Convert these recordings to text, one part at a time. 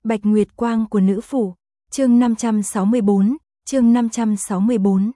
Bạch Nguyệt Quang của nữ phủ, chương 564, chương 564.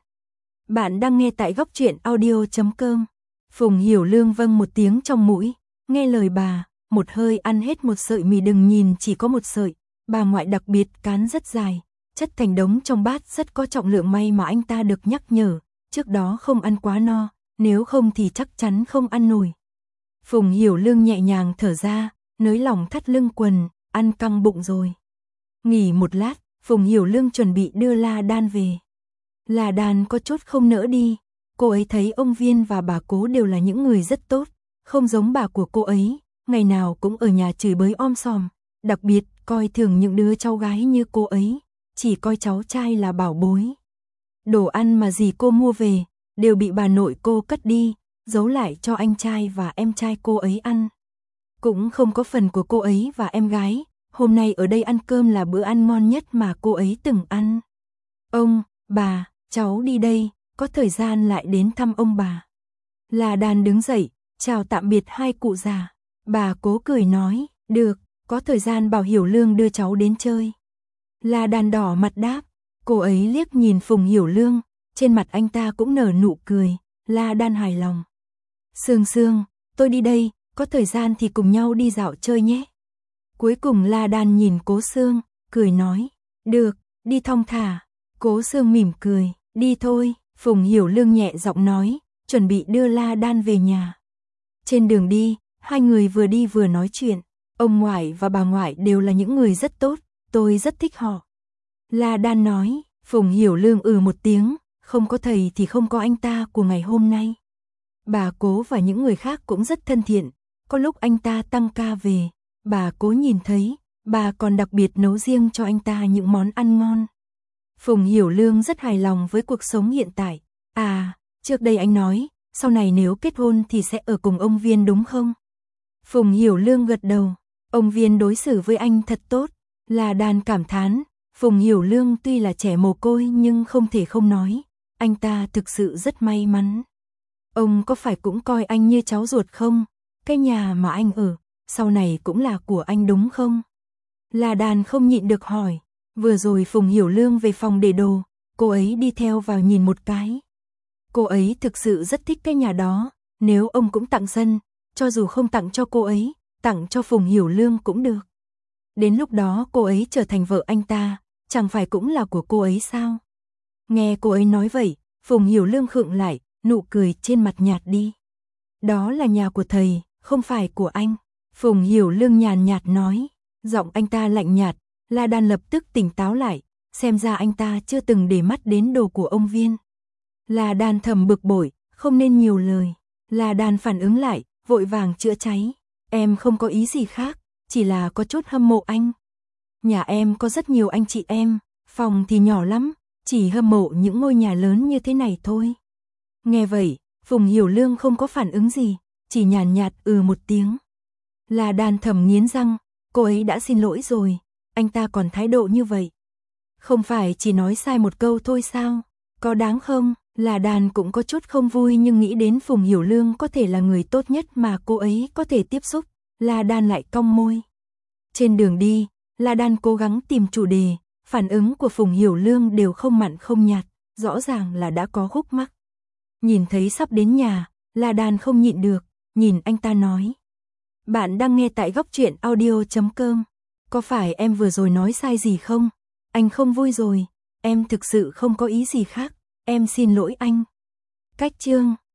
Bạn đang nghe tại góc truyện audio.com. Phùng Hiểu Lương vâng một tiếng trong mũi, nghe lời bà, một hơi ăn hết một sợi mì, đừng nhìn chỉ có một sợi, bà ngoại đặc biệt cán rất dài, chất thành đống trong bát rất có trọng lượng, may mà anh ta được nhắc nhở, trước đó không ăn quá no, nếu không thì chắc chắn không ăn nổi. Phùng Hiểu Lương nhẹ nhàng thở ra, nới lỏng thắt lưng quần, ăn căng bụng rồi. Nghỉ một lát, Phùng Hiểu Lương chuẩn bị đưa La Đan về. La Đan có chút không nỡ đi, cô ấy thấy ông Viên và bà Cố đều là những người rất tốt, không giống bà của cô ấy, ngày nào cũng ở nhà chửi bới om sòm, đặc biệt coi thường những đứa cháu gái như cô ấy, chỉ coi cháu trai là bảo bối. Đồ ăn mà dì cô mua về, đều bị bà nội cô cất đi, giấu lại cho anh trai và em trai cô ấy ăn. Cũng không có phần của cô ấy và em gái, hôm nay ở đây ăn cơm là bữa ăn ngon nhất mà cô ấy từng ăn. Ông, bà, cháu đi đây, có thời gian lại đến thăm ông bà. La Đan đứng dậy, chào tạm biệt hai cụ già. Bà Cố cười nói, được, có thời gian bảo Hiểu Lương đưa cháu đến chơi. La Đan đỏ mặt đáp, cô ấy liếc nhìn Phùng Hiểu Lương, trên mặt anh ta cũng nở nụ cười, La Đan hài lòng. Sương Sương, tôi đi đây, có thời gian thì cùng nhau đi dạo chơi nhé. Cuối cùng La Đan nhìn Cố Sương, cười nói, được, đi thong thả. Cố Sương mỉm cười, đi thôi. Phùng Hiểu Lương nhẹ giọng nói, chuẩn bị đưa La Đan về nhà. Trên đường đi, hai người vừa đi vừa nói chuyện, ông ngoại và bà ngoại đều là những người rất tốt, tôi rất thích họ. La Đan nói, Phùng Hiểu Lương một tiếng, không có thầy thì không có anh ta của ngày hôm nay. Bà Cố và những người khác cũng rất thân thiện, có lúc anh ta tăng ca về, bà Cố nhìn thấy, bà còn đặc biệt nấu riêng cho anh ta những món ăn ngon. Phùng Hiểu Lương rất hài lòng với cuộc sống hiện tại. À, trước đây anh nói, sau này nếu kết hôn thì sẽ ở cùng ông Viên đúng không? Phùng Hiểu Lương gật đầu, ông Viên đối xử với anh thật tốt. La Đan cảm thán, Phùng Hiểu Lương tuy là trẻ mồ côi nhưng không thể không nói, anh ta thực sự rất may mắn. Ông có phải cũng coi anh như cháu ruột không? Cái nhà mà anh ở, sau này cũng là của anh đúng không? La Đan không nhịn được hỏi. Vừa rồi Phùng Hiểu Lương về phòng để đồ, cô ấy đi theo vào nhìn một cái. Cô ấy thực sự rất thích cái nhà đó, nếu ông cũng tặng sân, cho dù không tặng cho cô ấy, tặng cho Phùng Hiểu Lương cũng được. Đến lúc đó cô ấy trở thành vợ anh ta, chẳng phải cũng là của cô ấy sao? Nghe cô ấy nói vậy, Phùng Hiểu Lương khựng lại, nụ cười trên mặt nhạt đi. Đó là nhà của thầy, không phải của anh. Phùng Hiểu Lương nhàn nhạt nói, giọng anh ta lạnh nhạt. La Đan lập tức tỉnh táo lại, xem ra anh ta chưa từng để mắt đến đồ của ông Viên. La Đan thầm bực bội, không nên nhiều lời. La Đan phản ứng lại, vội vàng chữa cháy. Em không có ý gì khác, chỉ là có chút hâm mộ anh. Nhà em có rất nhiều anh chị em, phòng thì nhỏ lắm, chỉ hâm mộ những ngôi nhà lớn như thế này thôi. Nghe vậy, Phùng Hiểu Lương không có phản ứng gì, chỉ nhàn nhạt một tiếng. La Đan thầm nghiến răng, cô ấy đã xin lỗi rồi. Anh ta còn thái độ như vậy. Không phải chỉ nói sai một câu thôi sao? Có đáng không? La Đan cũng có chút không vui nhưng nghĩ đến Phùng Hiểu Lương có thể là người tốt nhất mà cô ấy có thể tiếp xúc. La Đan lại cong môi. Trên đường đi, La Đan cố gắng tìm chủ đề, phản ứng của Phùng Hiểu Lương đều không mặn không nhạt, rõ ràng là đã có khúc mắc. Nhìn thấy sắp đến nhà, La Đan không nhịn được, nhìn anh ta nói. Bạn đang nghe tại góc truyện audio.com. Có phải em vừa rồi nói sai gì không? Anh không vui rồi, em thực sự không có ý gì khác, em xin lỗi anh. Cách chương